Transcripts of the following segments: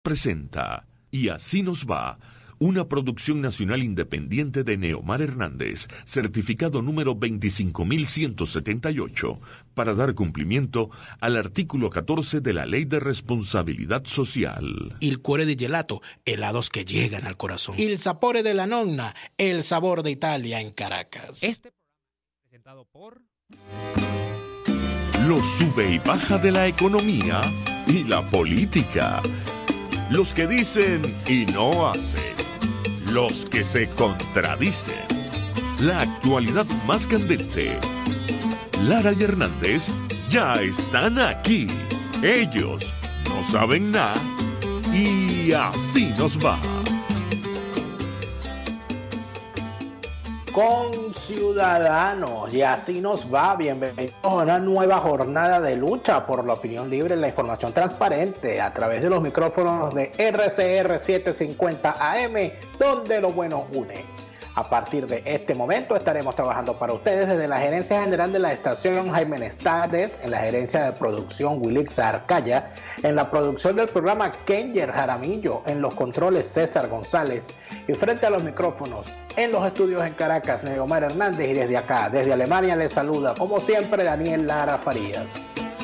Presenta Y así nos va, una producción nacional independiente de Neomar Hernández, certificado número 25178, para dar cumplimiento al artículo 14 de la Ley de Responsabilidad Social. Il cuore di gelato, helados que llegan al corazón. Il sapore della nonna, el sabor de Italia en Caracas. Este programa es presentado por... Los sube y baja de la economía y la política. Los que dicen y no hacen. Los que se contradicen. La actualidad más candente. Lara y Hernández ya están aquí. Ellos no saben nada y así nos va. Conciudadanos, y así nos va. Bienvenidos a una nueva jornada de lucha por la opinión libre y la información transparente a través de los micrófonos de RCR 750 AM, donde lo bueno une. A partir de este momento estaremos trabajando para ustedes desde la gerencia general de la estación Jaime Nestades, en la gerencia de producción Wilix Arcaya, en la producción del programa Kenger Jaramillo, en los controles César González y frente a los micrófonos en los estudios en Caracas Neomar Hernández, y desde acá, desde Alemania, les saluda como siempre Daniel Lara Farías.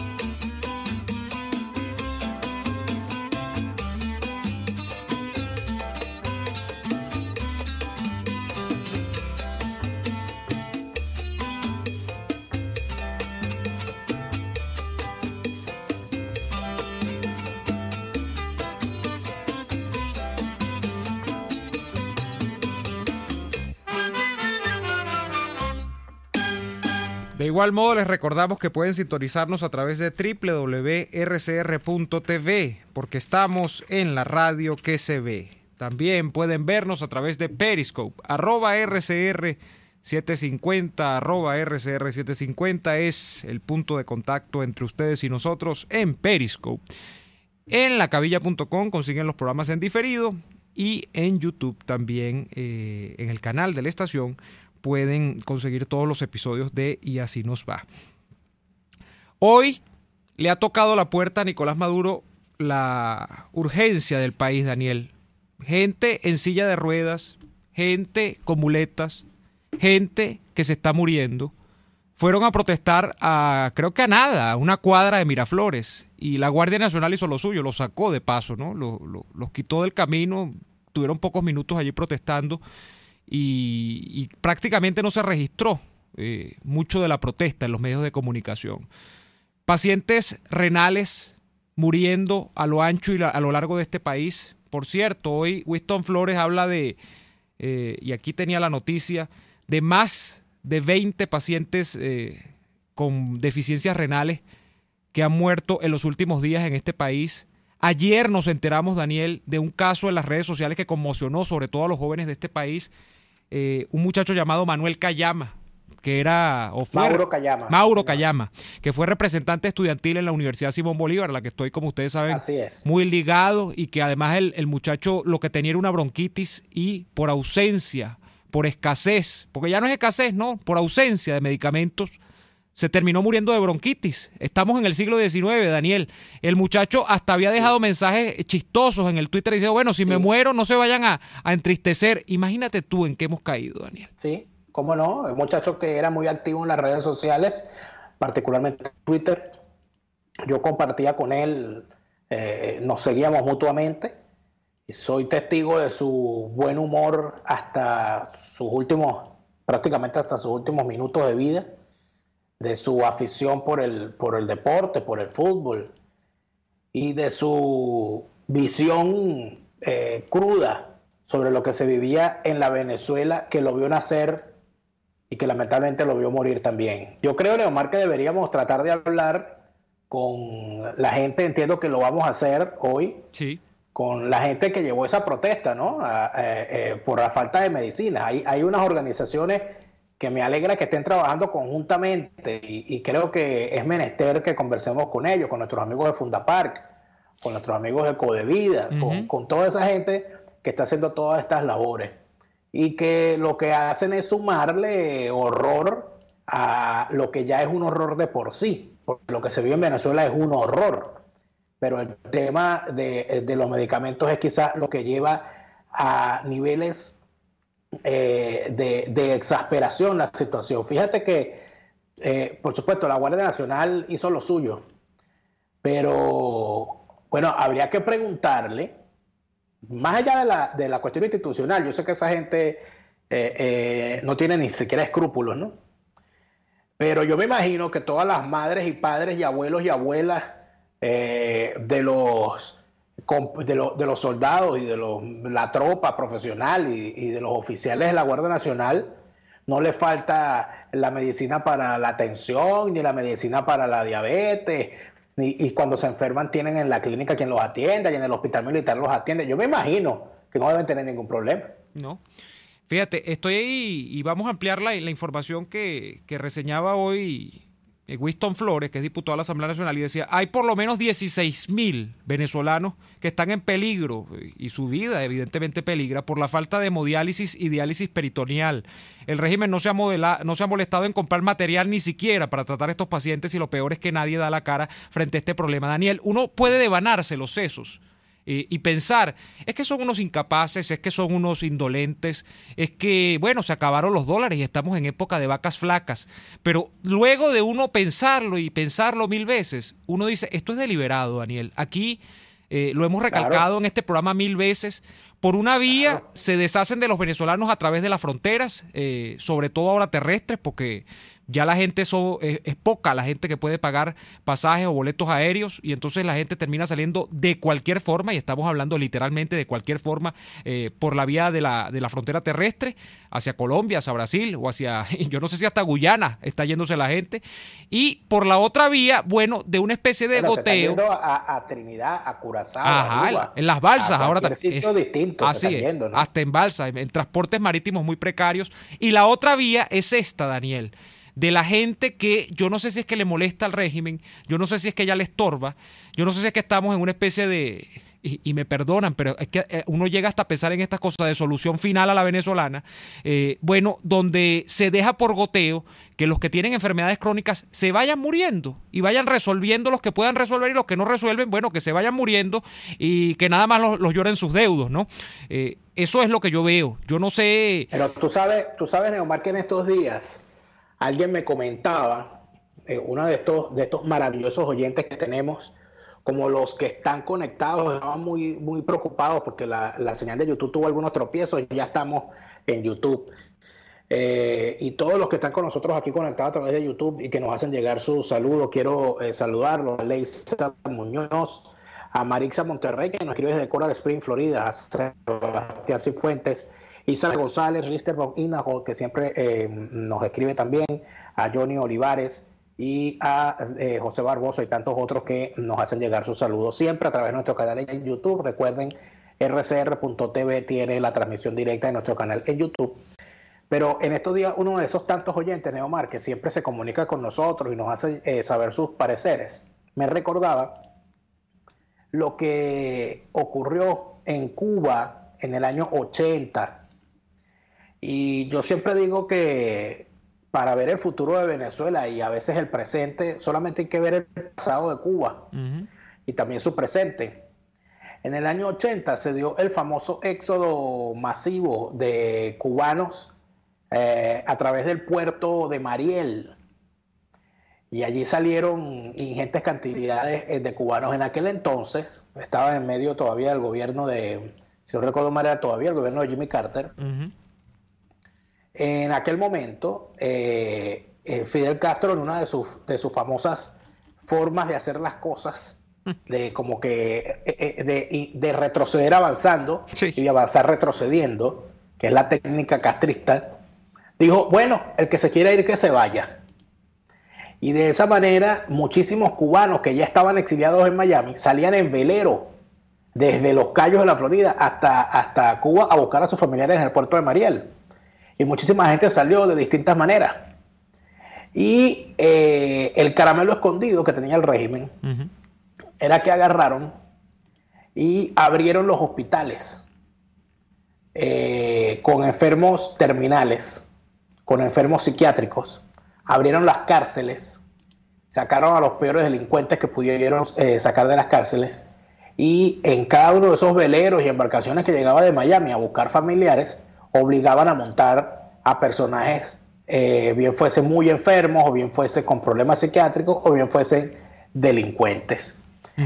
De igual modo, les recordamos que pueden sintonizarnos a través de www.rcr.tv, porque estamos en la radio que se ve. También pueden vernos a través de Periscope, @RCR750, @RCR750 es el punto de contacto entre ustedes y nosotros en Periscope. En lacabilla.com consiguen los programas en diferido y en YouTube también, en el canal de la estación, pueden conseguir todos los episodios de Y así nos va. Hoy le ha tocado la puerta a Nicolás Maduro la urgencia del país, Daniel. Gente en silla de ruedas, gente con muletas, gente que se está muriendo. Fueron a protestar creo que a una cuadra de Miraflores, y la Guardia Nacional hizo lo suyo, los sacó de paso, ¿no? Los quitó del camino, tuvieron pocos minutos allí protestando. Y prácticamente no se registró mucho de la protesta en los medios de comunicación. Pacientes renales muriendo a lo ancho y a lo largo de este país. Por cierto, hoy Winston Flores habla y aquí tenía la noticia, de más de 20 pacientes con deficiencias renales que han muerto en los últimos días en este país. Ayer nos enteramos, Daniel, de un caso en las redes sociales que conmocionó sobre todo a los jóvenes de este país. Un muchacho llamado Manuel Cayama, Mauro Cayama, que fue representante estudiantil en la Universidad Simón Bolívar, a la que estoy, como ustedes saben, muy ligado, y que además el muchacho lo que tenía era una bronquitis, y por ausencia, por escasez, porque ya no es escasez, no, por ausencia de medicamentos, se terminó muriendo de bronquitis. Estamos en el siglo XIX, Daniel. El muchacho hasta había dejado mensajes chistosos en el Twitter diciendo, bueno, si me muero, no se vayan a entristecer. Imagínate tú en qué hemos caído, Daniel. Sí, cómo no. El muchacho que era muy activo en las redes sociales, particularmente Twitter. Yo compartía con él, nos seguíamos mutuamente, y soy testigo de su buen humor prácticamente hasta sus últimos minutos de vida, de su afición por el deporte, por el fútbol, y de su visión cruda sobre lo que se vivía en la Venezuela, que lo vio nacer y que lamentablemente lo vio morir también. Yo creo, Neomar, que deberíamos tratar de hablar con la gente, entiendo que lo vamos a hacer hoy, sí, con la gente que llevó esa protesta, ¿no? Por la falta de medicina. Hay unas organizaciones que me alegra que estén trabajando conjuntamente, y creo que es menester que conversemos con ellos, con nuestros amigos de Fundapark, con nuestros amigos de Codevida, con toda esa gente que está haciendo todas estas labores, y que lo que hacen es sumarle horror a lo que ya es un horror de por sí, porque lo que se vive en Venezuela es un horror. pero el tema de los medicamentos es quizás lo que lleva a niveles de exasperación la situación. Fíjate que, por supuesto, la Guardia Nacional hizo lo suyo, pero bueno, habría que preguntarle, más allá de la cuestión institucional, yo sé que esa gente no tiene ni siquiera escrúpulos, ¿no? Pero yo me imagino que todas las madres y padres y abuelos y abuelas de los soldados y de la tropa profesional y de los oficiales de la Guardia Nacional, no les falta la medicina para la tensión, ni la medicina para la diabetes, y cuando se enferman tienen en la clínica quien los atienda y en el hospital militar los atiende. Yo me imagino que no deben tener ningún problema. No. Fíjate, estoy ahí y vamos a ampliar la información que reseñaba hoy Winston Flores, que es diputado a la Asamblea Nacional, y decía, hay por lo menos 16.000 venezolanos que están en peligro, y su vida evidentemente peligra, por la falta de hemodiálisis y diálisis peritoneal. El régimen no se ha molestado en comprar material ni siquiera para tratar a estos pacientes, y lo peor es que nadie da la cara frente a este problema. Daniel, uno puede devanarse los sesos y pensar, es que son unos incapaces, es que son unos indolentes, es que, bueno, se acabaron los dólares y estamos en época de vacas flacas. Pero luego de uno pensarlo y pensarlo 1000 veces, uno dice, esto es deliberado, Daniel. Aquí lo hemos recalcado en este programa 1000 veces. Por una vía se deshacen de los venezolanos a través de las fronteras, sobre todo ahora terrestres, porque ya la gente es poca, la gente que puede pagar pasajes o boletos aéreos, y entonces la gente termina saliendo de cualquier forma, y estamos hablando literalmente de cualquier forma, por la vía de la frontera terrestre, hacia Colombia, hacia Brasil, o hacia, yo no sé si hasta Guyana está yéndose la gente, y por la otra vía, bueno, de una especie de goteo. Se está yendo a Trinidad, a Curazao, ajá, a Aruba, en las balsas, ahora sitio distinto, así se está yendo, ¿no? hasta en balsas, en transportes marítimos muy precarios, y la otra vía es esta, Daniel, de la gente que yo no sé si es que le molesta al régimen, yo no sé si es que ya le estorba, yo no sé si es que estamos en una especie de, y me perdonan, pero es que uno llega hasta pensar en estas cosas de solución final a la venezolana, bueno, donde se deja por goteo que los que tienen enfermedades crónicas se vayan muriendo y vayan resolviendo los que puedan resolver, y los que no resuelven, bueno, que se vayan muriendo y que nada más los lloren sus deudos, ¿no? Eso es lo que yo veo, yo no sé. Pero tú sabes, Neomar, que en estos días alguien me comentaba, uno de estos maravillosos oyentes que tenemos, como los que están conectados, estaban muy, muy preocupados porque la señal de YouTube tuvo algunos tropiezos, y ya estamos en YouTube. Y todos los que están con nosotros aquí conectados a través de YouTube y que nos hacen llegar sus saludos, quiero saludarlos: a Leisa Muñoz, a Marixa Monterrey, que nos escribe desde Coral Spring, Florida, a Sebastián Cifuentes, Isabel González, Rister von Inaho, que siempre nos escribe también, a Johnny Olivares y a José Barbosa, y tantos otros que nos hacen llegar sus saludos siempre a través de nuestro canal en YouTube. Recuerden, rcr.tv tiene la transmisión directa de nuestro canal en YouTube. Pero en estos días, uno de esos tantos oyentes, Neomar, que siempre se comunica con nosotros y nos hace saber sus pareceres, me recordaba lo que ocurrió en Cuba en el año 80. Y yo siempre digo que para ver el futuro de Venezuela y a veces el presente, solamente hay que ver el pasado de Cuba y también su presente. En el año 80 se dio el famoso éxodo masivo de cubanos a través del puerto de Mariel. Y allí salieron ingentes cantidades de cubanos. En aquel entonces estaba en medio todavía del gobierno de, si no recuerdo mal, era todavía el gobierno de Jimmy Carter. En aquel momento, Fidel Castro, en una de sus famosas formas de hacer las cosas, de como que de retroceder avanzando, sí, y de avanzar retrocediendo, que es la técnica castrista, dijo, bueno, el que se quiera ir, que se vaya. Y de esa manera, muchísimos cubanos que ya estaban exiliados en Miami salían en velero desde los Cayos de la Florida hasta Cuba a buscar a sus familiares en el puerto de Mariel. Y muchísima gente salió de distintas maneras. Y el caramelo escondido que tenía el régimen era que agarraron y abrieron los hospitales con enfermos terminales, con enfermos psiquiátricos. Abrieron las cárceles sacaron a los peores delincuentes que pudieron sacar de las cárceles, y en cada uno de esos veleros y embarcaciones que llegaban de Miami a buscar familiares, obligaban a montar a personajes, bien fuesen muy enfermos, o bien fuesen con problemas psiquiátricos, o bien fuesen delincuentes.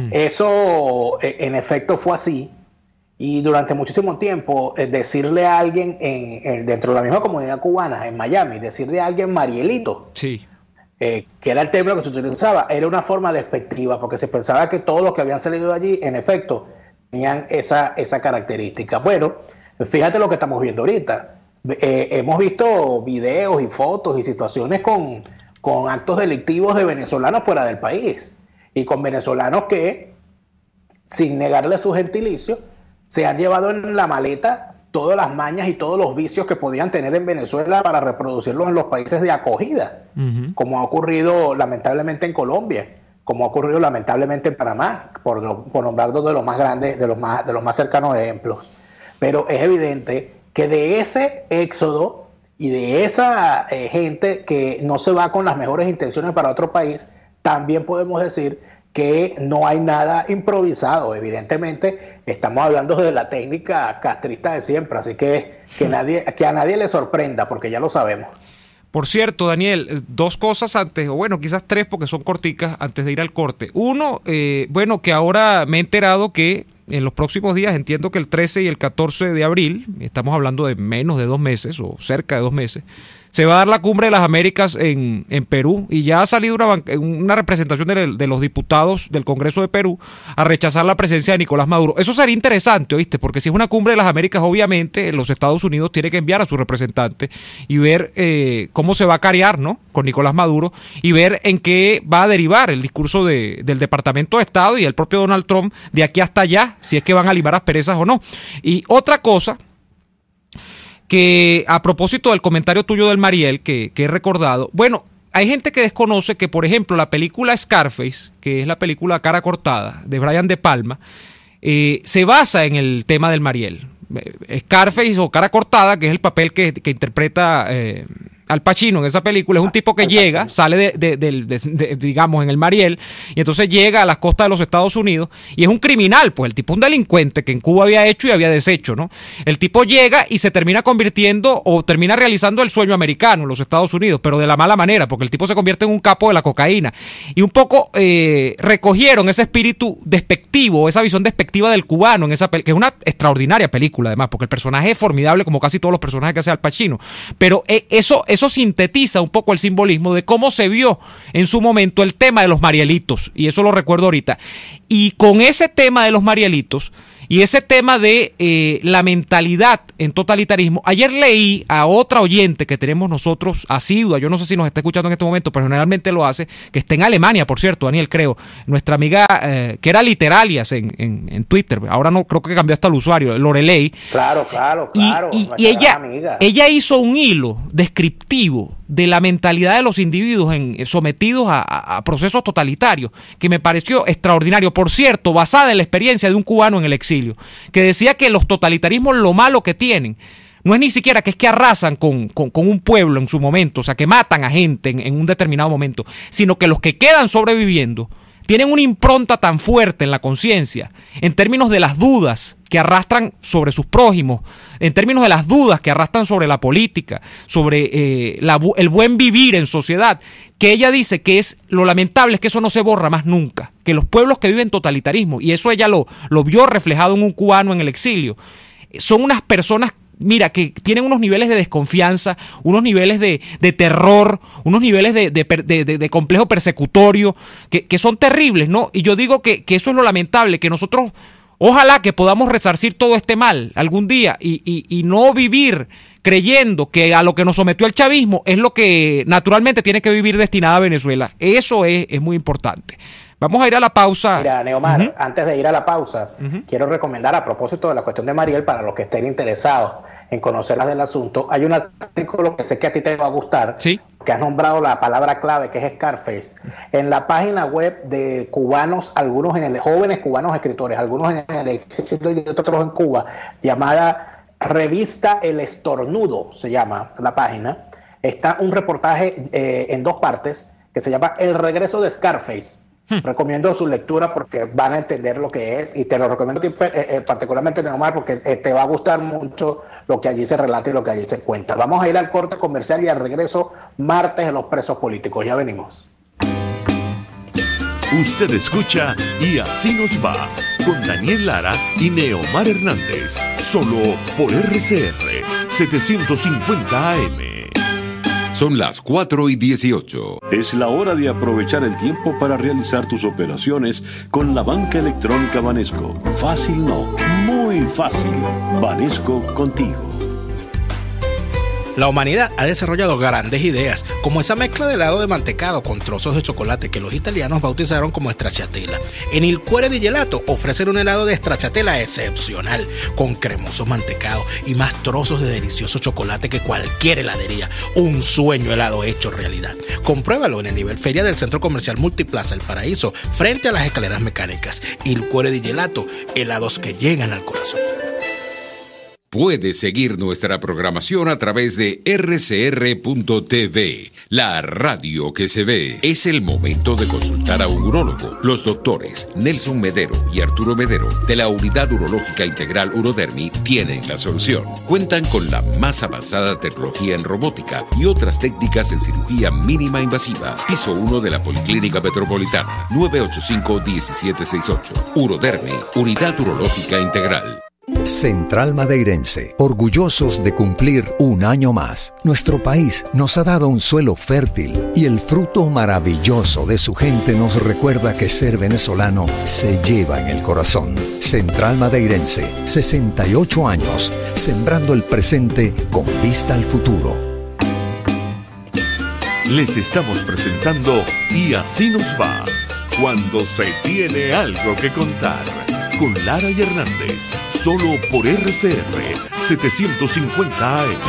Eso en efecto fue así, y durante muchísimo tiempo decirle a alguien dentro de la misma comunidad cubana en Miami, decirle a alguien Marielito, sí, que era el término que se utilizaba, era una forma despectiva, porque se pensaba que todos los que habían salido de allí, en efecto, tenían esa característica. Bueno, fíjate lo que estamos viendo ahorita. Hemos visto videos y fotos y situaciones con actos delictivos de venezolanos fuera del país, y con venezolanos que, sin negarle su gentilicio, se han llevado en la maleta todas las mañas y todos los vicios que podían tener en Venezuela para reproducirlos en los países de acogida, como ha ocurrido lamentablemente en Colombia, como ha ocurrido lamentablemente en Panamá, por nombrar dos de los más grandes, de los más cercanos ejemplos. Pero es evidente que de ese éxodo y de esa gente que no se va con las mejores intenciones para otro país, también podemos decir que no hay nada improvisado. Evidentemente estamos hablando de la técnica castrista de siempre, así que a nadie le sorprenda, porque ya lo sabemos. Por cierto, Daniel, dos cosas antes, o bueno, quizás tres porque son corticas antes de ir al corte. Uno, bueno, que ahora me he enterado que en los próximos días, entiendo que el 13 y el 14 de abril, estamos hablando de menos de 2 meses o cerca de 2 meses, se va a dar la Cumbre de las Américas en Perú, y ya ha salido una representación de los diputados del Congreso de Perú a rechazar la presencia de Nicolás Maduro. Eso sería interesante, ¿oíste? Porque si es una Cumbre de las Américas, obviamente los Estados Unidos tiene que enviar a su representante y ver cómo se va a carear, ¿no?, con Nicolás Maduro, y ver en qué va a derivar el discurso del Departamento de Estado y el propio Donald Trump de aquí hasta allá, si es que van a limar asperezas o no. Y otra cosa, que a propósito del comentario tuyo del Mariel, que he recordado, bueno, hay gente que desconoce que, por ejemplo, la película Scarface, que es la película Cara Cortada, de Brian De Palma, se basa en el tema del Mariel. Scarface o Cara Cortada, que es el papel que interpreta Al Pacino en esa película, es un tipo que llega, sale digamos, en el Mariel, y entonces llega a las costas de los Estados Unidos, y es un criminal, pues el tipo es un delincuente que en Cuba había hecho y había deshecho, ¿no? El tipo llega y se termina convirtiendo o termina realizando el sueño americano en los Estados Unidos, pero de la mala manera, porque el tipo se convierte en un capo de la cocaína, y un poco recogieron ese espíritu despectivo, esa visión despectiva del cubano en esa película, que es una extraordinaria película además, porque el personaje es formidable como casi todos los personajes que hace Al Pacino, pero eso sintetiza un poco el simbolismo de cómo se vio en su momento el tema de los Marielitos, y eso lo recuerdo ahorita. Y con ese tema de los Marielitos y ese tema de la mentalidad en totalitarismo, ayer leí a otra oyente que tenemos nosotros asidua, yo no sé si nos está escuchando en este momento, pero generalmente lo hace, que está en Alemania, por cierto, Daniel, creo, nuestra amiga que era Literalias en Twitter, ahora no creo que cambió hasta el usuario, Lorelei. Claro. Y ella hizo un hilo descriptivo de la mentalidad de los individuos sometidos a procesos totalitarios, que me pareció extraordinario. Por cierto, basada en la experiencia de un cubano en el exilio, que decía que los totalitarismos, lo malo que tienen, no es ni siquiera que es que arrasan con un pueblo en su momento, o sea, que matan a gente en un determinado momento, sino que los que quedan sobreviviendo tienen una impronta tan fuerte en la conciencia, en términos de las dudas que arrastran sobre sus prójimos, en términos de las dudas que arrastran sobre la política, sobre el buen vivir en sociedad, que ella dice que es lo lamentable es que eso no se borra más nunca, que los pueblos que viven totalitarismo, y eso ella lo vio reflejado en un cubano en el exilio, son unas personas, mira, que tienen unos niveles de desconfianza, unos niveles de terror, unos niveles de complejo persecutorio que son terribles, ¿no? Y yo digo que eso es lo lamentable, que nosotros, ojalá que podamos resarcir todo este mal algún día y no vivir creyendo que a lo que nos sometió el chavismo es lo que naturalmente tiene que vivir destinada a Venezuela. Eso es muy importante. Vamos a ir a la pausa. Mira, Neomar, antes de ir a la pausa, quiero recomendar, a propósito de la cuestión de Mariel, para los que estén interesados en conocer más del asunto, hay un artículo que sé que a ti te va a gustar, ¿sí?, que has nombrado la palabra clave, que es Scarface, en la página web de cubanos, algunos jóvenes cubanos escritores, algunos en el exilio y otros en Cuba, llamada Revista El Estornudo, se llama la página. Está un reportaje en 2 partes, que se llama El regreso de Scarface. Recomiendo su lectura porque van a entender lo que es, y te lo recomiendo particularmente, Neomar, porque te va a gustar mucho lo que allí se relata y lo que allí se cuenta. Vamos a ir al corte comercial y al regreso martes de los presos políticos. Ya venimos. Usted escucha Y Así Nos Va, con Daniel Lara y Neomar Hernández, solo por RCR 750 AM. Son las 4:18. Es la hora de aprovechar el tiempo para realizar tus operaciones con la banca electrónica Banesco. Fácil no, muy fácil. Banesco contigo. La humanidad ha desarrollado grandes ideas, como esa mezcla de helado de mantecado con trozos de chocolate que los italianos bautizaron como stracciatella. En Il Cuore di Gelato ofrecen un helado de stracciatella excepcional, con cremoso mantecado y más trozos de delicioso chocolate que cualquier heladería. Un sueño helado hecho realidad. Compruébalo en el nivel feria del Centro Comercial Multiplaza El Paraíso, frente a las escaleras mecánicas. Il Cuore di Gelato, helados que llegan al corazón. Puedes seguir nuestra programación a través de rcr.tv, la radio que se ve. Es el momento de consultar a un urólogo. Los doctores Nelson Medero y Arturo Medero de la Unidad Urológica Integral Urodermi tienen la solución. Cuentan con la más avanzada tecnología en robótica y otras técnicas en cirugía mínima invasiva. Piso 1 de la Policlínica Metropolitana, 985-1768. Urodermi, Unidad Urológica Integral. Central Madeirense, orgullosos de cumplir un año más. Nuestro país nos ha dado un suelo fértil y el fruto maravilloso de su gente nos recuerda que ser venezolano se lleva en el corazón. Central Madeirense, 68 años, sembrando el presente con vista al futuro. Les estamos presentando Y Así Nos Va, cuando se tiene algo que contar, con Lara y Hernández, solo por RCR 750 AM.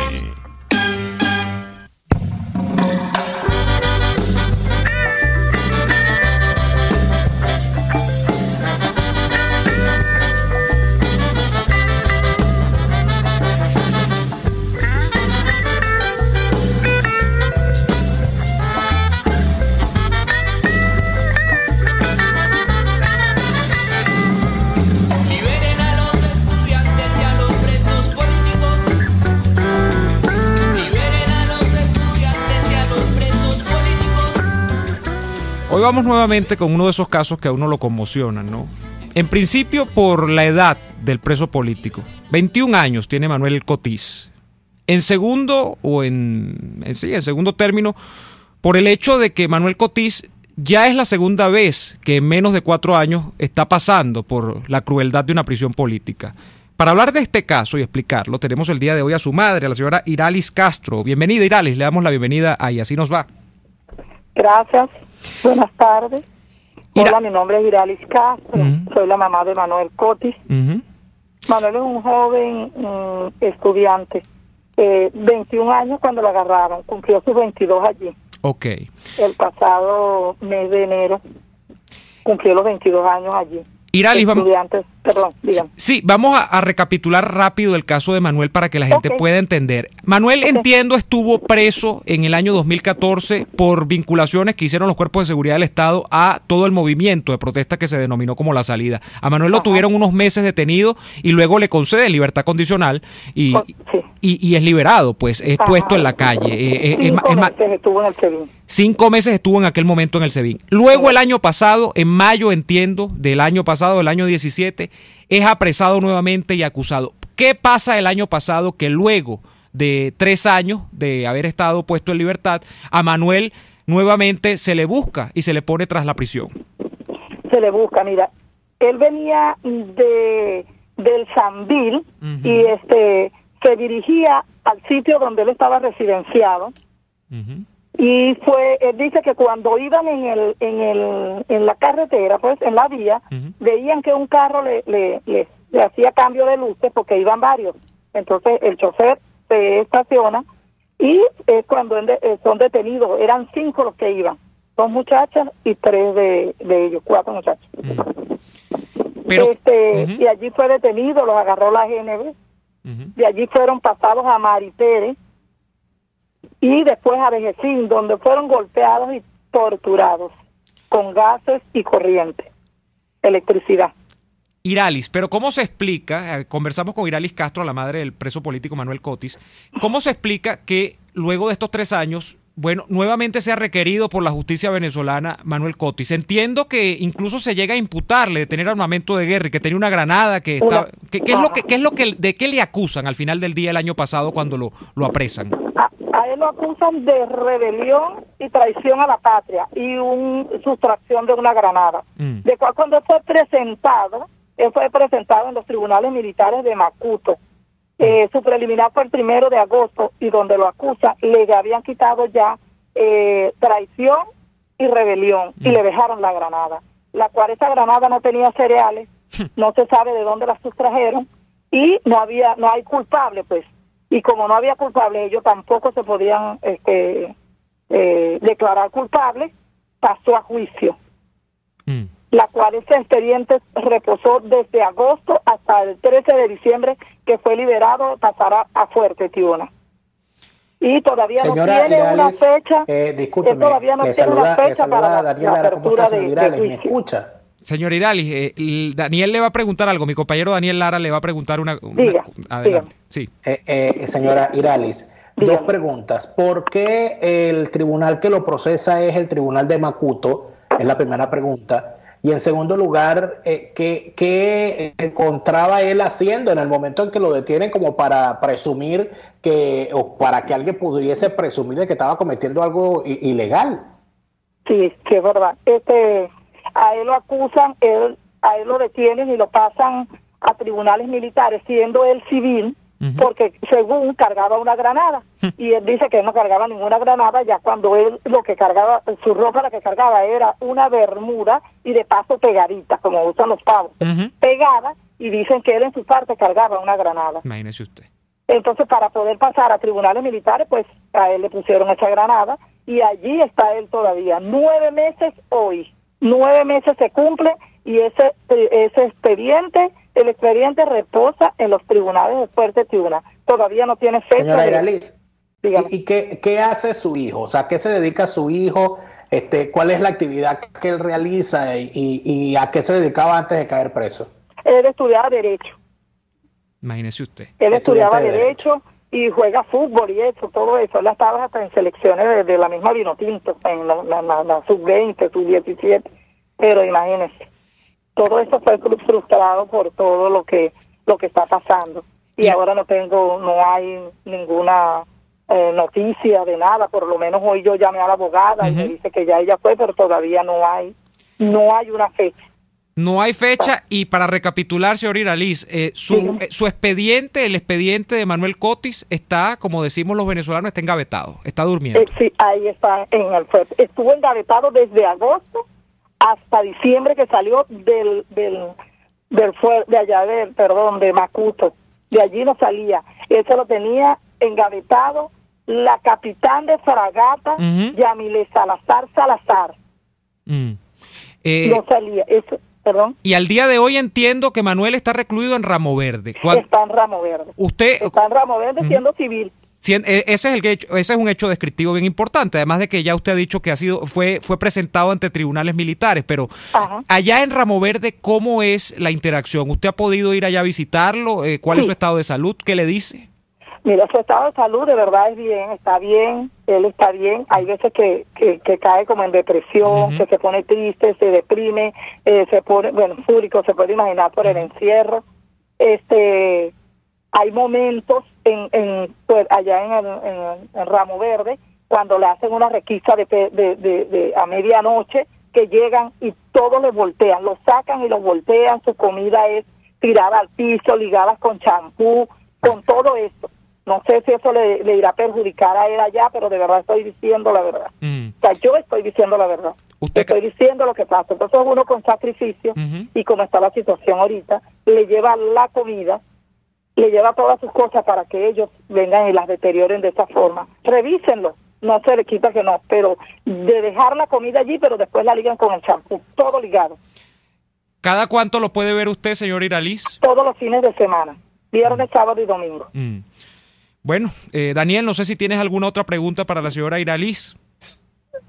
Hoy vamos nuevamente con uno de esos casos que a uno lo conmocionan, ¿no? En principio, por la edad del preso político. 21 años tiene Manuel Cotis. En segundo término, por el hecho de que Manuel Cotis ya es la segunda vez que en menos de 4 años está pasando por la crueldad de una prisión política. Para hablar de este caso y explicarlo, tenemos el día de hoy a su madre, a la señora Iralis Castro. Bienvenida, Iralis, le damos la bienvenida a Y Así Nos Va. Gracias. Buenas tardes. Hola, mi nombre es Iralis Castro. Soy la mamá de Manuel Cotis. Manuel es un joven estudiante, 21 años cuando lo agarraron, cumplió sus 22 allí. Ok. El pasado mes de enero cumplió los 22 años allí. Iralis, Sí, vamos a recapitular rápido el caso de Manuel para que la gente pueda entender. Manuel, entiendo, estuvo preso en el año 2014 por vinculaciones que hicieron los cuerpos de seguridad del Estado a todo el movimiento de protesta que se denominó como La Salida. A Manuel lo tuvieron unos meses detenido y luego le conceden libertad condicional y es liberado, pues es puesto en la calle. 5 meses estuvo en el SEBIN. 5 meses estuvo en aquel momento en el SEBIN. Luego el año pasado, en mayo, entiendo, del año pasado, del año 17, es apresado nuevamente y acusado. ¿Qué pasa el año pasado que luego de 3 años de haber estado puesto en libertad, a Manuel nuevamente se le busca y se le pone tras la prisión? Se le busca, mira, él venía del Sambil y se dirigía al sitio donde él estaba residenciado. Y él dice que cuando iban en la carretera, pues en la vía, veían que un carro le hacía cambio de luces porque iban varios. Entonces el chofer se estaciona y es cuando son detenidos. Eran 5 los que iban, 2 muchachas y 3 de ellos, 4 muchachos. Y allí fue detenido, los agarró la GNB. De allí fueron pasados a Maritere y después a Vejecín, donde fueron golpeados torturados con gases y corriente, electricidad. Iralis, pero ¿cómo se explica? Conversamos con Iralis Castro, la madre del preso político Manuel Cotis. ¿Cómo se explica que luego de estos 3 años, bueno, nuevamente sea requerido por la justicia venezolana Manuel Cotis? Entiendo que incluso se llega a imputarle de tener armamento de guerra y que tenía una granada que está... ¿De qué le acusan al final del día el año pasado cuando lo apresan? A él lo acusan de rebelión y traición a la patria y sustracción de una granada. De cual cuando fue presentado en los tribunales militares de Macuto. Su preliminar fue el 1 de agosto y donde lo acusan le habían quitado ya traición y rebelión y le dejaron la granada, la cual esa granada no tenía cereales, no se sabe de dónde la sustrajeron y no hay culpable, pues, y como no había culpable ellos tampoco se podían declarar culpable, pasó a juicio. La cual ese expediente reposó desde agosto hasta el 13 de diciembre, que fue liberado, pasará a Fuerte Tiuna. Y todavía Señora no tiene Iralis, una fecha. Discúlpeme, todavía no tiene una fecha para Daniel la Lara. ¿Cómo apertura está, señor Iralis? de ¿Me escucha? Señor Iralis, Daniel le va a preguntar algo. Mi compañero Daniel Lara le va a preguntar una... Adelante. Sí. Señora Iralis, Dígame. 2 preguntas. ¿Por qué el tribunal que lo procesa es el tribunal de Macuto? Es la primera pregunta. Y en segundo lugar, ¿qué encontraba él haciendo en el momento en que lo detienen como para presumir o para que alguien pudiese presumir de que estaba cometiendo algo ilegal? Sí, es verdad. A él lo acusan, a él lo detienen y lo pasan a tribunales militares, siendo él civil, porque según cargaba una granada, y él dice que él no cargaba ninguna granada, ya cuando él lo que cargaba, su ropa la que cargaba era una bermuda y de paso pegadita, como usan los pavos, pegada, y dicen que él en su parte cargaba una granada. Imagínese usted. Entonces, para poder pasar a tribunales militares, pues a él le pusieron esa granada, y allí está él todavía, 9 meses hoy, 9 meses se cumple, y ese expediente, el expediente reposa en los tribunales de Fuerte Tiuna. Todavía no tiene fecha. Señora Iralis, ¿y qué hace su hijo? O sea, ¿qué se dedica su hijo? ¿Cuál es la actividad que él realiza y a qué se dedicaba antes de caer preso? Él estudiaba Derecho. Imagínese usted. Él estudiaba Derecho y juega fútbol y eso, todo eso. Él estaba hasta en selecciones de la misma Vinotinto, en la sub-20, sub-17. Pero imagínese. Todo esto fue frustrado por todo lo que está pasando y ahora no hay ninguna noticia de nada. Por lo menos hoy yo llamé a la abogada y me dice que ya ella fue, pero todavía no hay una fecha. No hay fecha. Y para recapitular, señor Iralis, su expediente, el expediente de Manuel Cotis está, como decimos los venezolanos, está engavetado, está durmiendo. Sí, ahí está en el fuerte. Estuvo engavetado desde agosto hasta diciembre, que salió de Macuto. De allí no salía. Eso lo tenía engavetado la capitán de fragata, Yamile Salazar. No salía. Eso, perdón. Y al día de hoy entiendo que Manuel está recluido en Ramo Verde. Está en Ramo Verde. Está en Ramo Verde siendo civil. Ese es un hecho descriptivo bien importante, además de que ya usted ha dicho que fue presentado ante tribunales militares, pero allá en Ramo Verde, ¿cómo es la interacción? ¿Usted ha podido ir allá a visitarlo? ¿Cuál es su estado de salud? ¿Qué le dice? Mira, su estado de salud de verdad es bien, está bien, él está bien. Hay veces que cae como en depresión, que se pone triste, se deprime, se pone, fúrico, se puede imaginar por el encierro. Hay momentos allá en Ramo Verde, cuando le hacen una requisa de a medianoche, que llegan y todos le voltean, lo sacan y lo voltean, su comida es tirada al piso, ligadas con champú, con todo esto. No sé si eso le irá a perjudicar a él allá, pero de verdad estoy diciendo la verdad. O sea, yo estoy diciendo la verdad. Estoy diciendo lo que pasa. Entonces uno con sacrificio, y como está la situación ahorita, le lleva la comida, le lleva todas sus cosas para que ellos vengan y las deterioren de esa forma. Revísenlo, no se le quita que no, pero de dejar la comida allí, pero después la ligan con el champú, todo ligado. ¿Cada cuánto lo puede ver usted, señor Iralis? Todos los fines de semana, viernes, sábado y domingo. Bueno, Daniel, no sé si tienes alguna otra pregunta para la señora Iralis.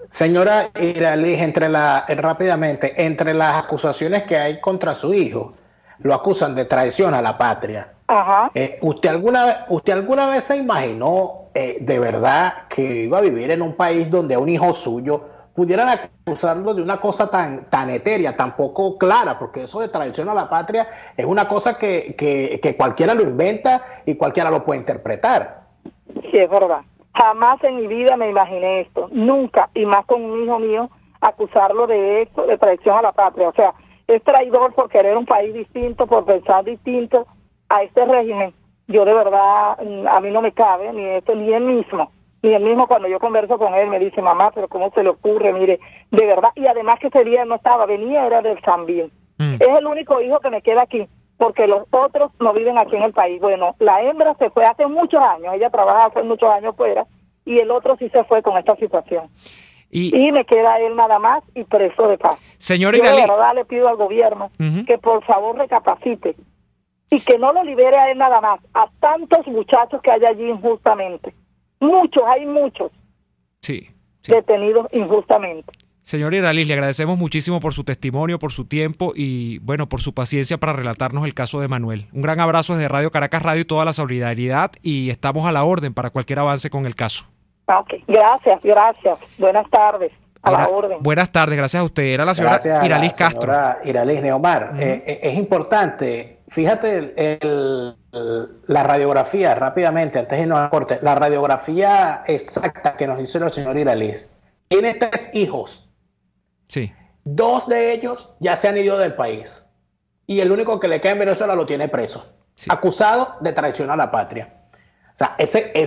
Señora Iralí, rápidamente, entre las acusaciones que hay contra su hijo, lo acusan de traición a la patria. Ajá. ¿Usted alguna vez se imaginó de verdad que iba a vivir en un país donde a un hijo suyo pudieran acusarlo de una cosa tan etérea, tan poco clara? Porque eso de traición a la patria es una cosa que cualquiera lo inventa y cualquiera lo puede interpretar. Sí, es verdad. Jamás en mi vida me imaginé esto, nunca, y más con un hijo mío, acusarlo de esto, de traición a la patria. O sea, es traidor por querer un país distinto, por pensar distinto a este régimen. Yo de verdad, a mí no me cabe ni esto, ni él mismo cuando yo converso con él me dice, mamá, pero ¿cómo se le ocurre? Mire, de verdad, y además que ese día no estaba, venía, era del Sambil. Es el único hijo que me queda aquí, porque los otros no viven aquí en el país. Bueno, la hembra se fue hace muchos años, ella trabaja hace muchos años fuera, y el otro sí se fue con esta situación. Y me queda él nada más y preso de paz. Señora Iralí, yo de verdad le pido al gobierno que por favor recapacite y que no lo libere a él nada más, a tantos muchachos que hay allí injustamente. Hay muchos detenidos injustamente. Señora Iralí, le agradecemos muchísimo por su testimonio, por su tiempo y, bueno, por su paciencia para relatarnos el caso de Manuel. Un gran abrazo desde Radio Caracas Radio y toda la solidaridad, y estamos a la orden para cualquier avance con el caso. Ok, gracias. Buenas tardes. A la orden. Buenas tardes, gracias a usted. Era la señora Iralí Castro. Señora Iralí Neomar, es importante, fíjate la radiografía, rápidamente, antes de irnos al corte, la radiografía exacta que nos hizo el señor Iralí. Tiene 3 hijos. Sí. 2 de ellos ya se han ido del país. Y el único que le queda en Venezuela lo tiene preso. Sí. Acusado de traición a la patria. O sea,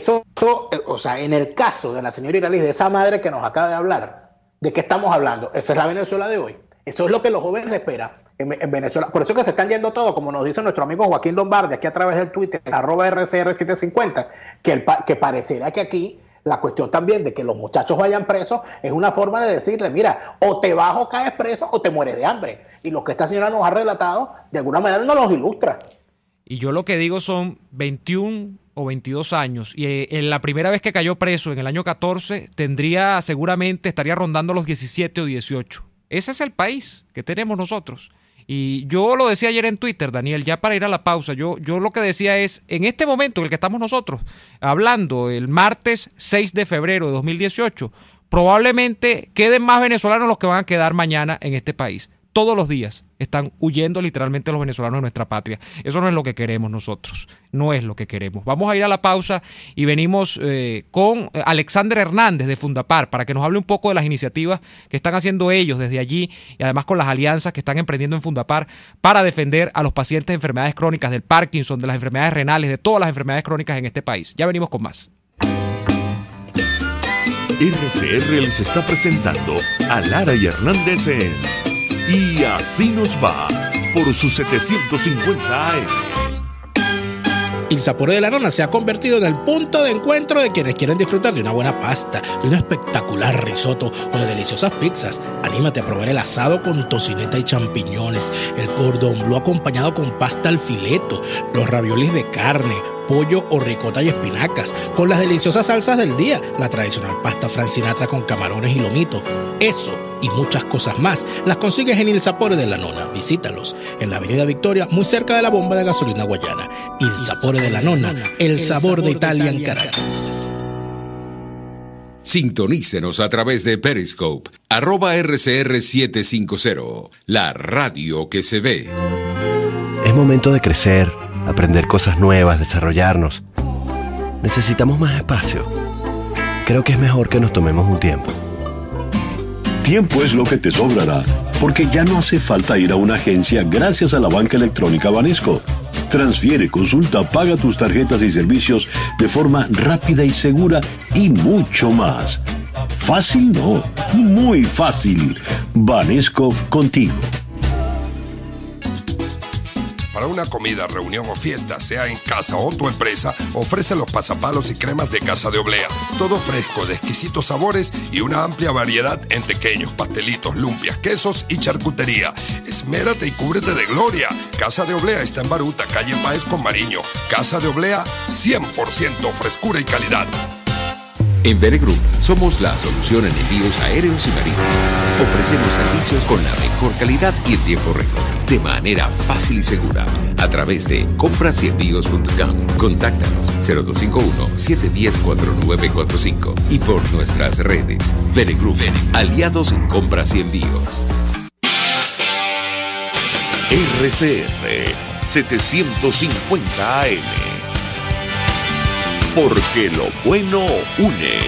o sea, en el caso de la señora Iralí, de esa madre que nos acaba de hablar, ¿de qué estamos hablando? Esa es la Venezuela de hoy. Eso es lo que los jóvenes esperan en Venezuela. Por eso que se están yendo todos, como nos dice nuestro amigo Joaquín Lombardi, aquí a través del Twitter, @RCR750, que pareciera que aquí la cuestión también de que los muchachos vayan presos es una forma de decirle, mira, o te vas o caes preso o te mueres de hambre. Y lo que esta señora nos ha relatado, de alguna manera nos los ilustra. Y yo lo que digo son 21 o 22 años. Y en la primera vez que cayó preso, en el año 14, estaría rondando los 17 o 18. Ese es el país que tenemos nosotros. Y yo lo decía ayer en Twitter, Daniel, ya para ir a la pausa, yo lo que decía es, en este momento en el que estamos nosotros hablando, el martes 6 de febrero de 2018, probablemente queden más venezolanos los que van a quedar mañana en este país. Todos los días están huyendo literalmente los venezolanos de nuestra patria. Eso no es lo que queremos nosotros. No es lo que queremos. Vamos a ir a la pausa y venimos con Alexander Hernández de Fundapar para que nos hable un poco de las iniciativas que están haciendo ellos desde allí y además con las alianzas que están emprendiendo en Fundapar para defender a los pacientes de enfermedades crónicas, del Parkinson, de las enfermedades renales, de todas las enfermedades crónicas en este país. Ya venimos con más. RCR les está presentando a Lara y Hernández en Y Así Nos Va por sus 750 AM. Il Sapore de la Nonna se ha convertido en el punto de encuentro de quienes quieren disfrutar de una buena pasta, de un espectacular risotto o de deliciosas pizzas. Anímate a probar el asado con tocineta y champiñones, el cordon bleu acompañado con pasta al fileto, los raviolis de carne, pollo o ricota y espinacas, con las deliciosas salsas del día, la tradicional pasta Frank Sinatra con camarones y lomito. Eso y muchas cosas más las consigues en Il Sapore de la Nonna. Visítalos en la Avenida Victoria, muy cerca de la bomba de gasolina Guayana. Il Sapore de la Nonna, el sabor de Italia en Caracas. Sintonícenos a través de Periscope, @RCR750, la radio que se ve. Es momento de crecer, aprender cosas nuevas, desarrollarnos. Necesitamos más espacio. Creo que es mejor que nos tomemos un tiempo. Tiempo es lo que te sobrará, porque ya no hace falta ir a una agencia gracias a la banca electrónica Banesco. Transfiere, consulta, paga tus tarjetas y servicios de forma rápida y segura y mucho más. Fácil no, muy fácil. Banesco contigo. Para una comida, reunión o fiesta, sea en casa o tu empresa, ofrece los pasapalos y cremas de Casa de Oblea. Todo fresco, de exquisitos sabores y una amplia variedad en pequeños, pastelitos, lumpias, quesos y charcutería. Esmérate y cúbrete de gloria. Casa de Oblea está en Baruta, calle Páez con Mariño. Casa de Oblea, 100% frescura y calidad. En Veregroup somos la solución en envíos aéreos y marítimos. Ofrecemos servicios con la mejor calidad y en tiempo récord, de manera fácil y segura, a través de comprasyenvíos.com. Contáctanos 0251-710-4945 y por nuestras redes. Veregroup, aliados en compras y envíos. RCR 750 AM. Porque lo bueno une.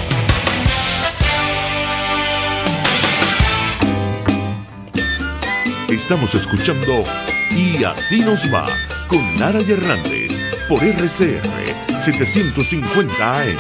Estamos escuchando Y Así Nos Va con Lara y Hernández por RCR 750 AM.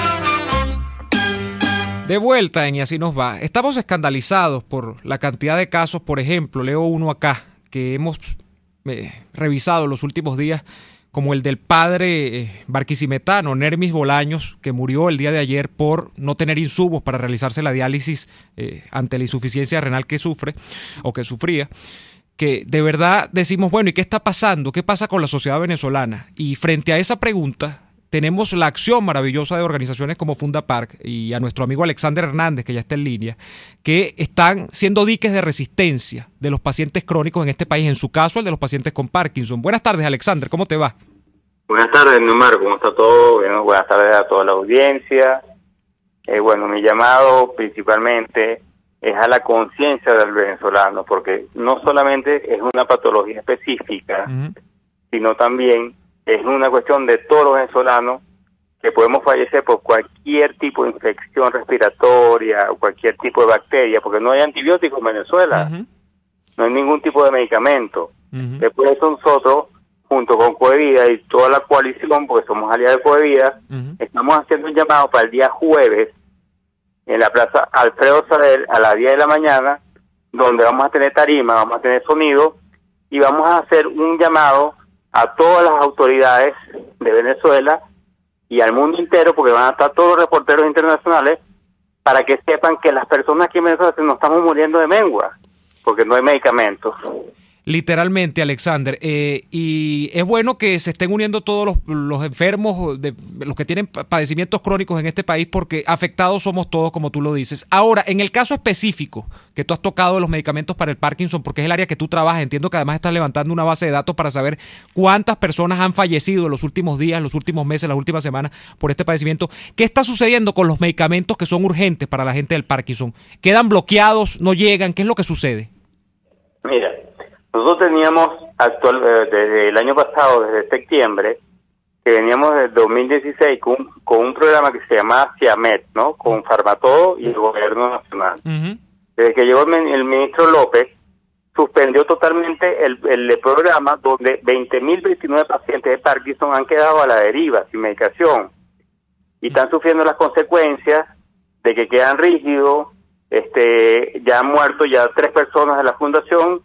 De vuelta en Y Así Nos Va. Estamos escandalizados por la cantidad de casos, por ejemplo, leo uno acá, que hemos revisado los últimos días, como el del padre barquisimetano, Nermis Bolaños, que murió el día de ayer por no tener insumos para realizarse la diálisis ante la insuficiencia renal que sufre o que sufría, que de verdad decimos, bueno, ¿y qué está pasando? ¿Qué pasa con la sociedad venezolana? Y frente a esa pregunta tenemos la acción maravillosa de organizaciones como Fundapark y a nuestro amigo Alexander Hernández, que ya está en línea, que están siendo diques de resistencia de los pacientes crónicos en este país, en su caso el de los pacientes con Parkinson. Buenas tardes, Alexander, ¿cómo te va? Buenas tardes, Neumar, ¿cómo está todo? Bueno, buenas tardes a toda la audiencia. Bueno, mi llamado principalmente es a la conciencia del venezolano, porque no solamente es una patología específica, sino también es una cuestión de todos los venezolanos que podemos fallecer por cualquier tipo de infección respiratoria o cualquier tipo de bacteria, porque no hay antibióticos en Venezuela, no hay ningún tipo de medicamento. Después de eso nosotros, junto con Coevida y toda la coalición, porque somos aliados de Coevida, estamos haciendo un llamado para el día jueves en la Plaza Alfredo Sadel a las 10 de la mañana, donde vamos a tener tarima, vamos a tener sonido y vamos a hacer un llamado a todas las autoridades de Venezuela y al mundo entero, porque van a estar todos los reporteros internacionales, para que sepan que las personas aquí en Venezuela nos estamos muriendo de mengua, porque no hay medicamentos. Literalmente, Alexander. Y es bueno que se estén uniendo todos los enfermos, los que tienen padecimientos crónicos en este país, porque afectados somos todos, como tú lo dices. Ahora, en el caso específico que tú has tocado de los medicamentos para el Parkinson, porque es el área que tú trabajas, entiendo que además estás levantando una base de datos para saber cuántas personas han fallecido en los últimos días, los últimos meses, las últimas semanas por este padecimiento. ¿Qué está sucediendo con los medicamentos que son urgentes para la gente del Parkinson? ¿Quedan bloqueados? ¿No llegan? ¿Qué es lo que sucede? Mira, nosotros teníamos desde el año pasado, desde septiembre, que veníamos desde 2016 con un programa que se llamaba CIAMED, ¿no? Con Farmatodo y el Gobierno Nacional. Desde que llegó el ministro López, suspendió totalmente el programa, donde 20.029 pacientes de Parkinson han quedado a la deriva, sin medicación, y están sufriendo las consecuencias de que quedan rígidos. Ya han muerto ya 3 personas de la fundación,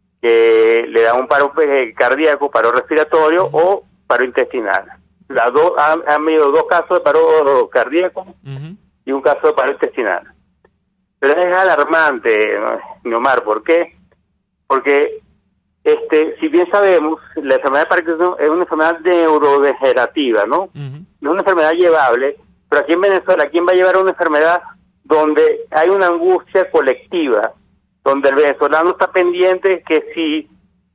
que le da un paro cardíaco, paro respiratorio o paro intestinal. Han habido 2 casos de paro cardíaco y un caso de paro intestinal. Pero es alarmante, Neomar, ¿por qué? Porque si bien sabemos, la enfermedad de Parkinson es una enfermedad neurodegenerativa, ¿no? No es una enfermedad llevable, pero aquí en Venezuela, ¿quién va a llevar una enfermedad donde hay una angustia colectiva, donde el venezolano está pendiente que si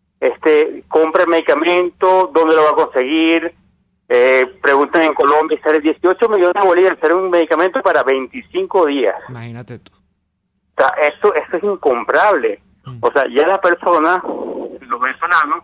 compra el medicamento, dónde lo va a conseguir? Preguntan en Colombia, sale 18 millones de bolívares, sale un medicamento para 25 días. Imagínate tú. O sea, eso es incomparable. O sea, ya las personas, los venezolanos,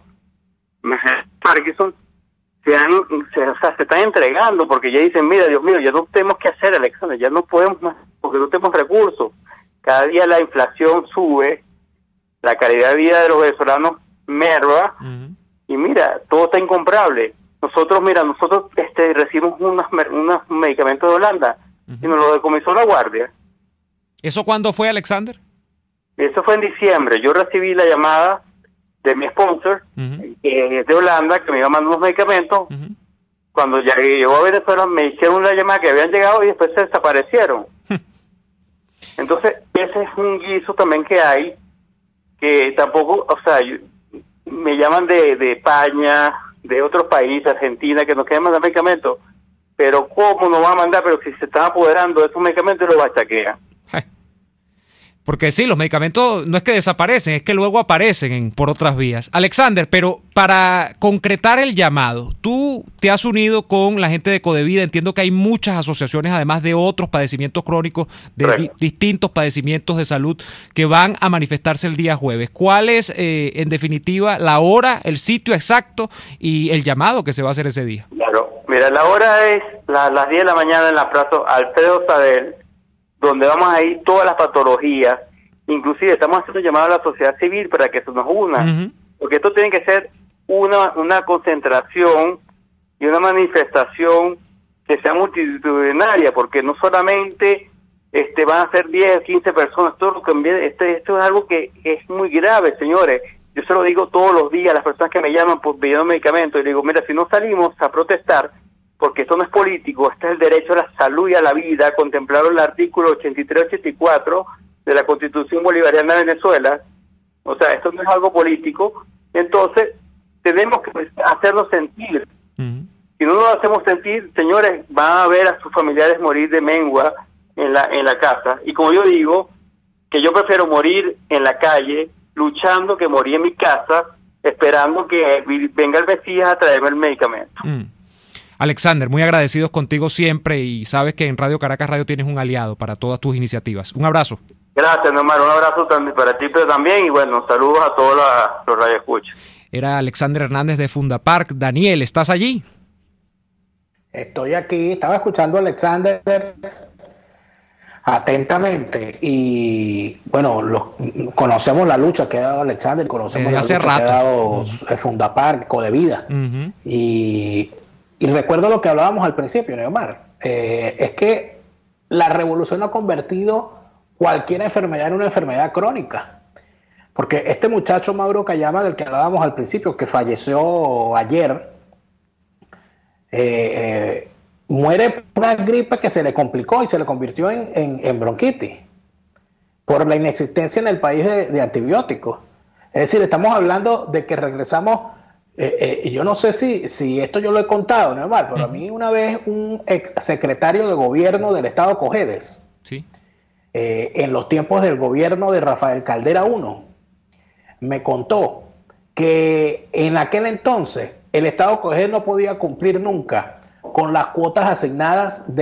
Parkinson, se están entregando, porque ya dicen, mira, Dios mío, ya no tenemos que hacer, Alexander, ya no podemos más, porque no tenemos recursos. Cada día la inflación sube, la calidad de vida de los venezolanos merma, y mira, todo está incomparable. Nosotros recibimos unos medicamentos de Holanda, y nos lo decomisó la guardia. ¿Eso cuándo fue, Alexander? Eso fue en diciembre. Yo recibí la llamada de mi sponsor, que es de Holanda, que me iba a mandar unos medicamentos. Cuando ya llegó a Venezuela, me hicieron una llamada que habían llegado y después se desaparecieron. Entonces, ese es un guiso también que hay, que tampoco, o sea, me llaman de España, de otros países, Argentina, que nos quieren mandar medicamentos, pero ¿cómo nos va a mandar? Pero si se están apoderando de esos medicamentos, los bachaquean. Porque sí, los medicamentos no es que desaparecen, es que luego aparecen por otras vías. Alexander, pero para concretar el llamado, tú te has unido con la gente de Codevida, entiendo que hay muchas asociaciones, además de otros padecimientos crónicos, de distintos padecimientos de salud, que van a manifestarse el día jueves. ¿Cuál es, en definitiva, la hora, el sitio exacto y el llamado que se va a hacer ese día? Claro, mira, la hora es las 10 de la mañana en la Plaza Alfredo Sadel, donde vamos a ir todas las patologías, inclusive estamos haciendo llamado a la sociedad civil para que se nos una, porque esto tiene que ser una concentración y una manifestación que sea multitudinaria, porque no solamente van a ser 10 o 15 personas, todo lo que esto es algo que es muy grave, señores. Yo se lo digo todos los días a las personas que me llaman por pidiendo medicamentos, y le digo, mira, si no salimos a protestar, porque esto no es político, este es el derecho a la salud y a la vida, contemplado en el artículo 83-84 de la Constitución Bolivariana de Venezuela. O sea, esto no es algo político. Entonces, tenemos que hacernos sentir. Si no nos hacemos sentir, señores, van a ver a sus familiares morir de mengua en la casa. Y como yo digo, que yo prefiero morir en la calle, luchando, que morir en mi casa, esperando que venga el Mesías a traerme el medicamento. Alexander, muy agradecidos contigo siempre, y sabes que en Radio Caracas Radio tienes un aliado para todas tus iniciativas. Un abrazo. Gracias, Neomar. Un abrazo también para ti, pero también, y bueno, saludos a todos los radioescuchas. Era Alexander Hernández de Fundapark. Daniel, ¿estás allí? Estoy aquí, estaba escuchando a Alexander atentamente, y bueno, conocemos la lucha que ha dado Alexander, conocemos la lucha que ha dado Fundapark, Codevida, y recuerdo lo que hablábamos al principio, Neomar, es que la revolución ha convertido cualquier enfermedad en una enfermedad crónica, porque este muchacho Mauro Cayama, del que hablábamos al principio, que falleció ayer, muere por una gripe que se le complicó y se le convirtió en bronquitis por la inexistencia en el país de antibióticos. Es decir, estamos hablando de que regresamos, yo no sé si esto yo lo he contado, Neomar, pero a mí una vez un ex secretario de gobierno del estado Cojedes, sí, en los tiempos del gobierno de Rafael Caldera I, me contó que en aquel entonces el estado Cojedes no podía cumplir nunca con las cuotas asignadas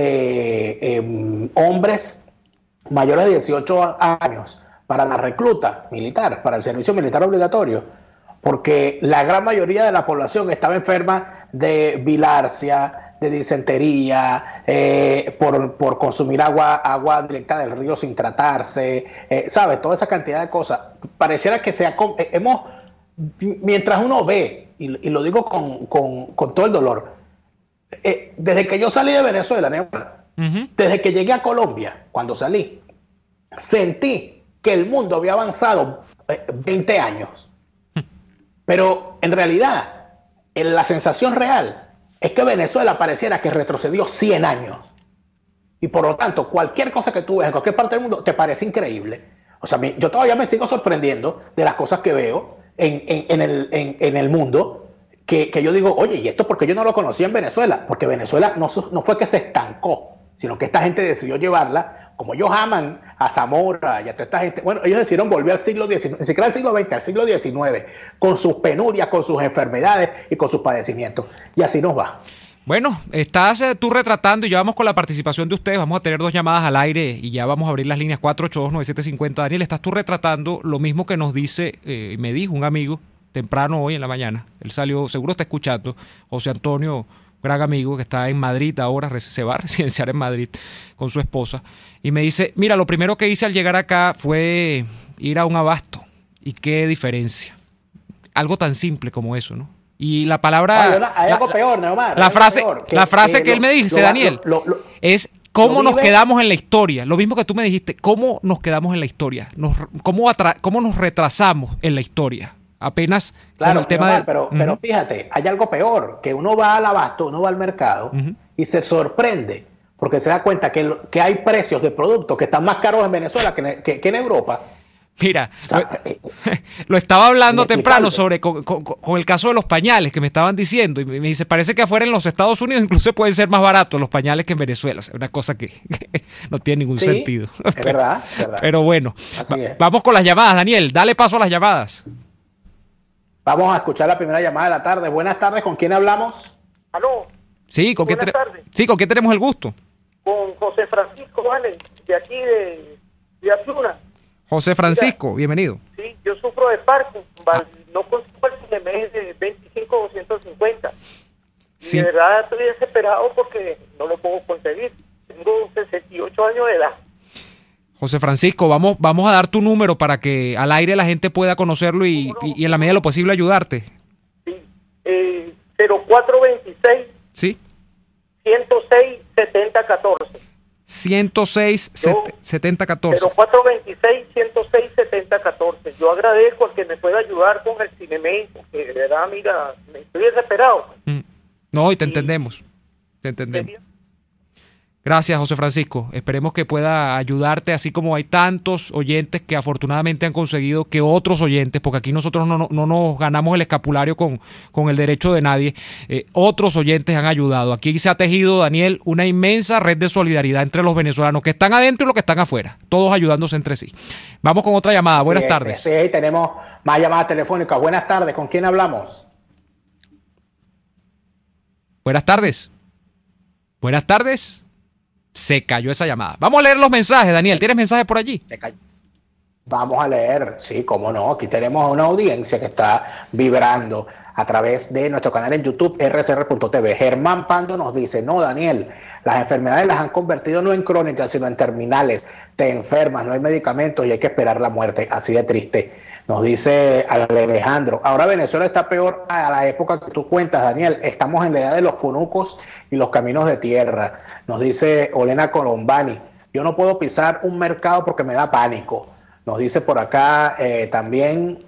de hombres mayores de 18 años para la recluta militar, para el servicio militar obligatorio, porque la gran mayoría de la población estaba enferma de bilharzia, de disentería, por consumir agua directa del río sin tratarse, ¿sabes? Toda esa cantidad de cosas. Pareciera que mientras uno ve, y lo digo con todo el dolor, desde que yo salí de Venezuela, desde que llegué a Colombia, cuando salí, sentí que el mundo había avanzado 20 años. Pero en realidad, la sensación real es que Venezuela pareciera que retrocedió 100 años. Y por lo tanto, cualquier cosa que tú ves en cualquier parte del mundo te parece increíble. O sea, yo todavía me sigo sorprendiendo de las cosas que veo en el mundo, que yo digo, oye, ¿y esto porque yo no lo conocía en Venezuela? Porque Venezuela no fue que se estancó, sino que esta gente decidió llevarla, como ellos aman a Zamora y a toda esta gente. Bueno, ellos decidieron volver al siglo XIX, ni siquiera al siglo XX, al siglo XIX, con sus penurias, con sus enfermedades y con sus padecimientos. Y así nos va. Bueno, estás tú retratando, y ya vamos con la participación de ustedes. Vamos a tener 2 llamadas al aire y ya vamos a abrir las líneas 482-9750. Daniel, estás tú retratando lo mismo que nos dice, me dijo un amigo temprano hoy en la mañana. Él salió, seguro está escuchando, José Antonio, gran amigo que está en Madrid ahora, se va a residenciar en Madrid con su esposa, y me dice, mira, lo primero que hice al llegar acá fue ir a un abasto, y qué diferencia. Algo tan simple como eso, ¿no? Y la palabra... Hay algo peor, Neomar. La frase que él me dice, Daniel, es cómo nos quedamos en la historia. Lo mismo que tú me dijiste, cómo nos quedamos en la historia. Cómo nos retrasamos en la historia. Apenas claro, con el tema de... pero fíjate, hay algo peor, que uno va al abasto, uno va al mercado y se sorprende porque se da cuenta que hay precios de productos que están más caros en Venezuela que en Europa. Mira, lo estaba hablando temprano sobre con el caso de los pañales que me estaban diciendo, y me dice, parece que afuera en los Estados Unidos incluso pueden ser más baratos los pañales que en Venezuela. O sea, una cosa que no tiene ningún sentido. Es verdad. Pero bueno, vamos con las llamadas, Daniel, dale paso a las llamadas. Vamos a escuchar la primera llamada de la tarde. Buenas tardes, ¿con quién hablamos? ¿Aló? Sí, ¿con quién tenemos el gusto? Con José Francisco, ¿vale? De aquí de Azuna. José Francisco, bienvenido. Sí, yo sufro de Parkinson, no consigo el CINEMES de 25 o 150. Y de verdad estoy desesperado porque no lo puedo conseguir. Tengo 68 años de edad. José Francisco, vamos a dar tu número para que al aire la gente pueda conocerlo y en la medida de lo posible ayudarte. Sí, 0426 ¿sí? 106 7014. 106 7014. 0426 106 7014. Yo agradezco al que me pueda ayudar con el CINEMES, porque de verdad, mira, me estoy desesperado. No, y te entendemos. Gracias, José Francisco. Esperemos que pueda ayudarte, así como hay tantos oyentes que afortunadamente han conseguido que otros oyentes, porque aquí nosotros no nos ganamos el escapulario con el derecho de nadie, otros oyentes han ayudado. Aquí se ha tejido, Daniel, una inmensa red de solidaridad entre los venezolanos que están adentro y los que están afuera, todos ayudándose entre sí. Vamos con otra llamada. Buenas tardes. Sí, tenemos más llamadas telefónicas. Buenas tardes, ¿con quién hablamos? Buenas tardes. Buenas tardes. Se cayó esa llamada. Vamos a leer los mensajes, Daniel. ¿Tienes mensajes por allí? Se cayó. Vamos a leer, sí, cómo no. Aquí tenemos una audiencia que está vibrando a través de nuestro canal en YouTube, rcr.tv. Germán Pando nos dice, no, Daniel, las enfermedades las han convertido no en crónicas, sino en terminales. Te enfermas, no hay medicamentos y hay que esperar la muerte. Así de triste. Nos dice Alejandro, ahora Venezuela está peor a la época que tú cuentas, Daniel. Estamos en la edad de los cunucos y los caminos de tierra. Nos dice Olena Colombani, yo no puedo pisar un mercado porque me da pánico. Nos dice por acá también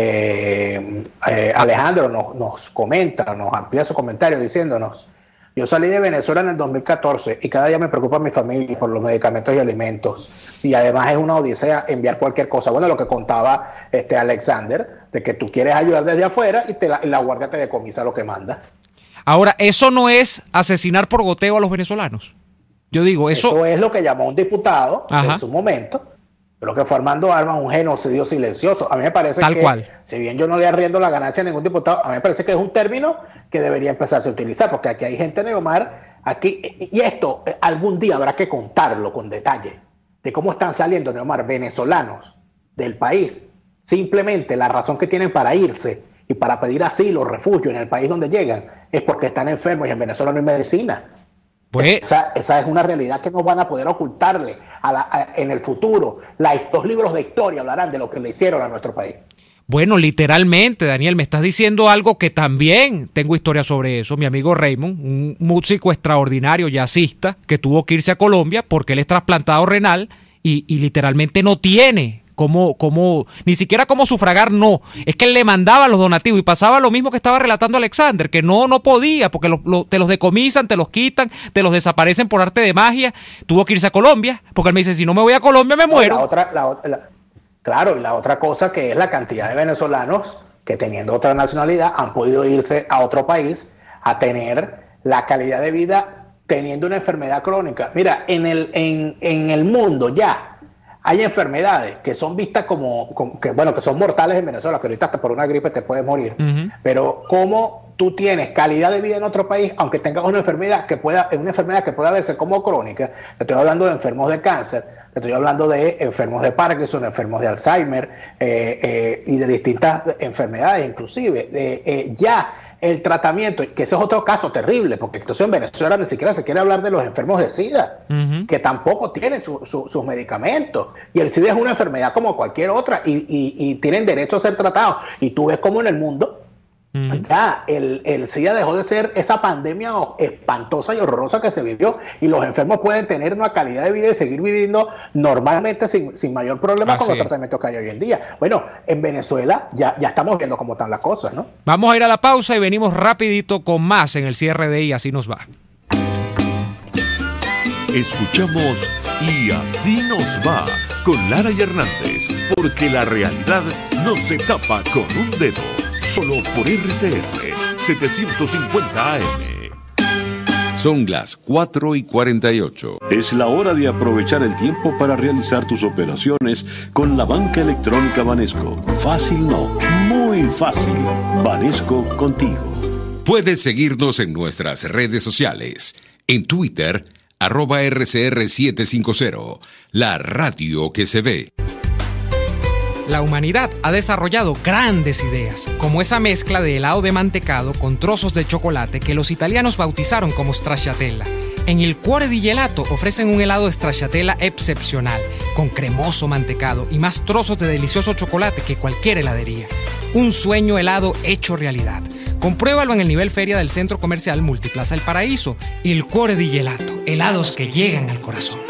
Alejandro nos comenta, nos amplía su comentario diciéndonos, yo salí de Venezuela en el 2014 y cada día me preocupa mi familia por los medicamentos y alimentos. Y además es una odisea enviar cualquier cosa. Bueno, lo que contaba Alexander, de que tú quieres ayudar desde afuera y la guardia te decomisa lo que manda. Ahora, eso no es asesinar por goteo a los venezolanos. Yo digo, eso es lo que llamó un diputado en su momento, pero que fue Armando Armas, un genocidio silencioso. A mí me parece si bien yo no le arriendo la ganancia a ningún diputado, a mí me parece que es un término que debería empezarse a utilizar, porque aquí hay gente, Neomar, aquí, y esto algún día habrá que contarlo con detalle, de cómo están saliendo, Neomar, venezolanos del país, simplemente la razón que tienen para irse y para pedir asilo, refugio en el país donde llegan, es porque están enfermos y en Venezuela no hay medicina. Pues, esa es una realidad que no van a poder ocultarle en el futuro. Los libros de historia hablarán de lo que le hicieron a nuestro país. Bueno, literalmente, Daniel, me estás diciendo algo que también tengo historia sobre eso. Mi amigo Raymond, un músico extraordinario, jazzista, que tuvo que irse a Colombia porque él es trasplantado renal y literalmente no tiene ni siquiera cómo sufragar, no. Es que él le mandaba los donativos y pasaba lo mismo que estaba relatando Alexander, que no podía, porque te los decomisan, te los quitan, te los desaparecen por arte de magia. Tuvo que irse a Colombia, porque él me dice, si no me voy a Colombia me muero. Claro, y la otra cosa que es la cantidad de venezolanos que teniendo otra nacionalidad han podido irse a otro país a tener la calidad de vida teniendo una enfermedad crónica. Mira, en el mundo ya hay enfermedades que son vistas que son mortales en Venezuela, que ahorita hasta por una gripe te puedes morir. Pero ¿cómo tú tienes calidad de vida en otro país, aunque tengas una enfermedad que pueda verse como crónica? Te estoy hablando de enfermos de cáncer, te estoy hablando de enfermos de Parkinson, enfermos de Alzheimer y de distintas enfermedades, inclusive. Ya el tratamiento, que ese es otro caso terrible, porque entonces en Venezuela ni siquiera se quiere hablar de los enfermos de SIDA, que tampoco tienen sus medicamentos, y el SIDA es una enfermedad como cualquier otra, y tienen derecho a ser tratados, y tú ves como en el mundo, ya el SIDA dejó de ser esa pandemia espantosa y horrorosa que se vivió, y los enfermos pueden tener una calidad de vida y seguir viviendo normalmente sin mayor problema con los tratamientos que hay hoy en día. Bueno, en Venezuela ya estamos viendo cómo están las cosas, ¿no? Vamos a ir a la pausa y venimos rapidito con más en el cierre de Y Así Nos Va. Escuchamos Y Así Nos Va con Lara y Hernández, Porque la realidad no se tapa con un dedo. Solo por RCR 750 AM. Son las 4:48. Es la hora de aprovechar el tiempo para realizar tus operaciones con la banca electrónica Banesco. Fácil no, muy fácil. Banesco contigo. Puedes seguirnos en nuestras redes sociales. En Twitter, @RCR750. La radio que se ve. La humanidad ha desarrollado grandes ideas, como esa mezcla de helado de mantecado con trozos de chocolate que los italianos bautizaron como stracciatella. En il Cuore di Gelato ofrecen un helado de stracciatella excepcional, con cremoso mantecado y más trozos de delicioso chocolate que cualquier heladería. Un sueño helado hecho realidad. Compruébalo en el nivel feria del Centro Comercial Multiplaza El Paraíso. Il Cuore di Gelato, helados que llegan al corazón.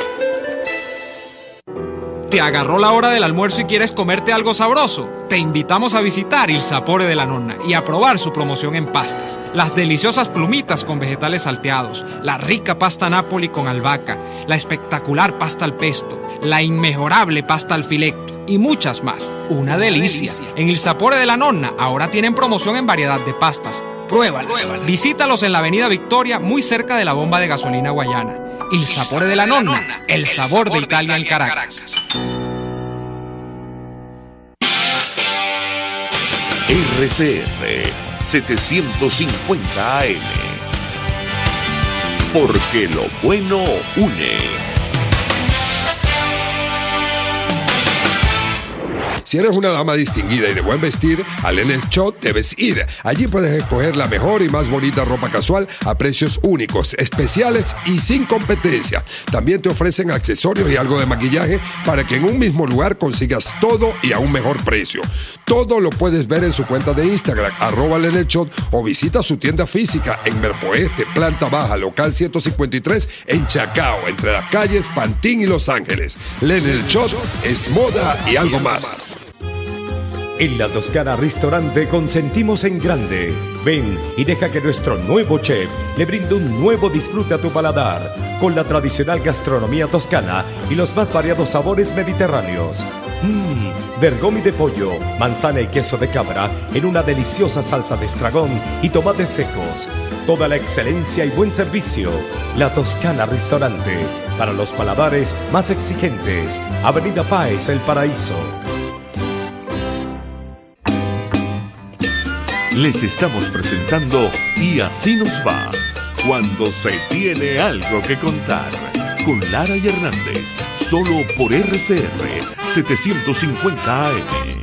¿Te agarró la hora del almuerzo y quieres comerte algo sabroso? Te invitamos a visitar Il Sapore della Nonna y a probar su promoción en pastas. Las deliciosas plumitas con vegetales salteados, la rica pasta Napoli con albahaca, la espectacular pasta al pesto, la inmejorable pasta al filetto y muchas más. Una delicia. En Il Sapore della Nonna ahora tienen promoción en variedad de pastas. Pruébalas. Visítalos en la Avenida Victoria, muy cerca de la bomba de gasolina Guayana. Il Sapore della Nonna, el sabor de Italia en Caracas. RCR 750 AM. Porque lo bueno une. Si eres una dama distinguida y de buen vestir, al Enel Shop debes ir. Allí puedes escoger la mejor y más bonita ropa casual a precios únicos, especiales y sin competencia. También te ofrecen accesorios y algo de maquillaje para que en un mismo lugar consigas todo y a un mejor precio. Todo lo puedes ver en su cuenta de Instagram, @LenelShop, o visita su tienda física en Merpoeste, planta baja, local 153, en Chacao, entre las calles Pantín y Los Ángeles. Lenel Shop es moda y algo más. En La Toscana Restaurante consentimos en grande. Ven y deja que nuestro nuevo chef le brinde un nuevo disfrute a tu paladar, con la tradicional gastronomía toscana y los más variados sabores mediterráneos. Bergomi de pollo, manzana y queso de cabra en una deliciosa salsa de estragón y tomates secos. Toda la excelencia y buen servicio. La Toscana Restaurante, para los paladares más exigentes. Avenida Páez, El Paraíso. Les estamos presentando Y así nos va, cuando se tiene algo que contar, con Lara y Hernández, solo por RCR 750 AM.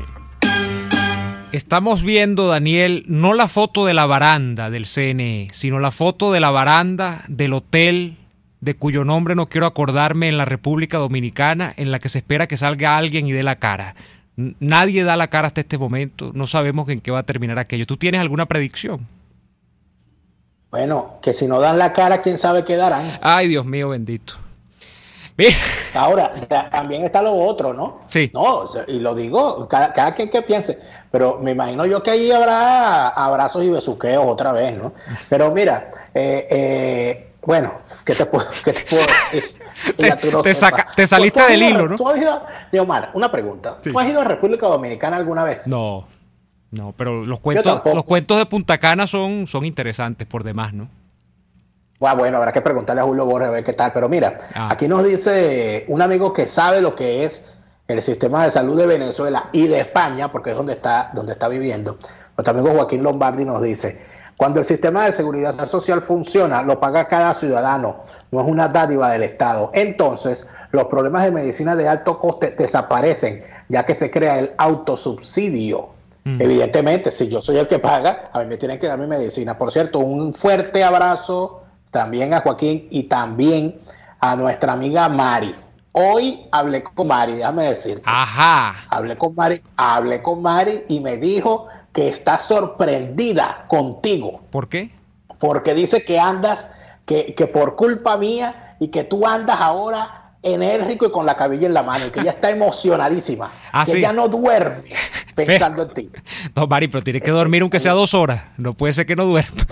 Estamos viendo, Daniel, no la foto de la baranda del CNE, sino la foto de la baranda del hotel de cuyo nombre no quiero acordarme en la República Dominicana, en la que se espera que salga alguien y dé la cara. Nadie da la cara hasta este momento, no sabemos en qué va a terminar aquello. ¿Tú tienes alguna predicción? Bueno, que si no dan la cara, quién sabe qué darán. Ay, Dios mío, bendito. Ahora, también está lo otro, ¿no? Sí. No, y lo digo, cada quien que piense, pero me imagino yo que ahí habrá abrazos y besuqueos otra vez, ¿no? Pero mira, bueno, ¿qué te puedo decir? Te saliste del hilo, ¿no? ¿Tú has ido, Leomar, una pregunta. Sí. ¿Tú has ido a República Dominicana alguna vez? No, pero los cuentos de Punta Cana son interesantes por demás, ¿no? Bueno, habrá que preguntarle a Julio Borges a ver qué tal. Pero mira, aquí nos dice un amigo que sabe lo que es el sistema de salud de Venezuela y de España, porque es donde está viviendo. Nuestro amigo Joaquín Lombardi nos dice: cuando el sistema de seguridad social funciona, lo paga cada ciudadano, no es una dádiva del Estado. Entonces, los problemas de medicina de alto coste desaparecen, ya que se crea el autosubsidio. Evidentemente, si yo soy el que paga, a mí me tienen que dar mi medicina. Por cierto, un fuerte abrazo también a Joaquín y también a nuestra amiga Mari. Hoy hablé con Mari, déjame decirte. Ajá. Hablé con Mari y me dijo que está sorprendida contigo. ¿Por qué? Porque dice que andas, que por culpa mía, y que tú andas ahora enérgico y con la cabilla en la mano, y que ella está emocionadísima, que sí. ella no duerme pensando en ti. No, Mari, pero tienes que dormir aunque sea 2 horas. No puede ser que no duerma.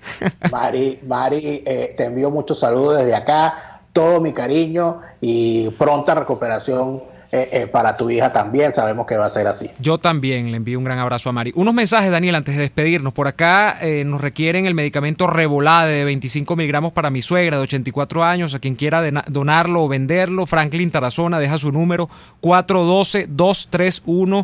Mari, te envío muchos saludos desde acá, todo mi cariño y pronta recuperación para tu hija también, sabemos que va a ser así. Yo también le envío un gran abrazo a Mari. Unos mensajes, Daniel, antes de despedirnos. Por acá nos requieren el medicamento Revolade de 25 miligramos para mi suegra de 84 años, a quien quiera donarlo o venderlo. Franklin Tarazona deja su número 412-231-6507,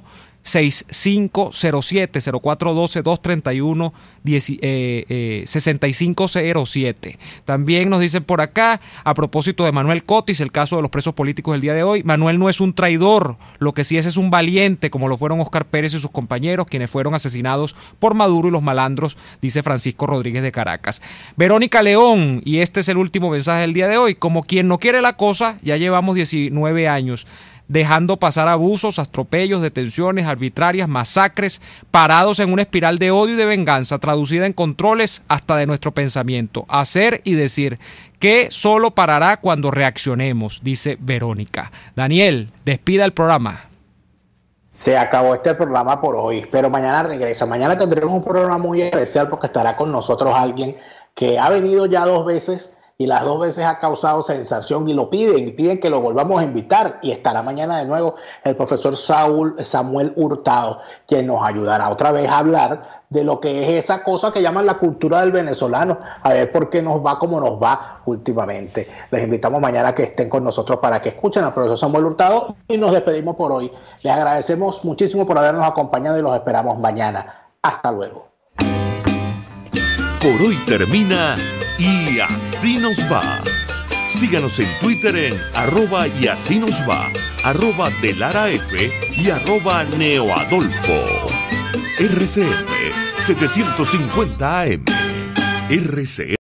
0412-231-6507. También nos dicen por acá, a propósito de Manuel Cotis, el caso de los presos políticos del día de hoy, Manuel no es un traidor, lo que sí es un valiente, como lo fueron Oscar Pérez y sus compañeros, quienes fueron asesinados por Maduro y los malandros, dice Francisco Rodríguez de Caracas. Verónica León, y este es el último mensaje del día de hoy, como quien no quiere la cosa, ya llevamos 19 años dejando pasar abusos, atropellos, detenciones arbitrarias, masacres, parados en una espiral de odio y de venganza, traducida en controles hasta de nuestro pensamiento, hacer y decir, que solo parará cuando reaccionemos, dice Verónica. Daniel, despida el programa. Se acabó este programa por hoy, pero mañana regresa. Mañana tendremos un programa muy especial porque estará con nosotros alguien que ha venido ya 2 veces y las 2 veces ha causado sensación y piden que lo volvamos a invitar, y estará mañana de nuevo el profesor Samuel Hurtado, quien nos ayudará otra vez a hablar de lo que es esa cosa que llaman la cultura del venezolano, a ver por qué nos va como nos va últimamente. Les invitamos mañana a que estén con nosotros para que escuchen al profesor Samuel Hurtado, y nos despedimos por hoy. Les agradecemos muchísimo por habernos acompañado y los esperamos mañana. Hasta luego. Por hoy termina Y Así Nos Va. Síganos en Twitter en @YASÍNOSVA, @DeLaraF y @NeoAdolfo. RCR 750 AM. RCR.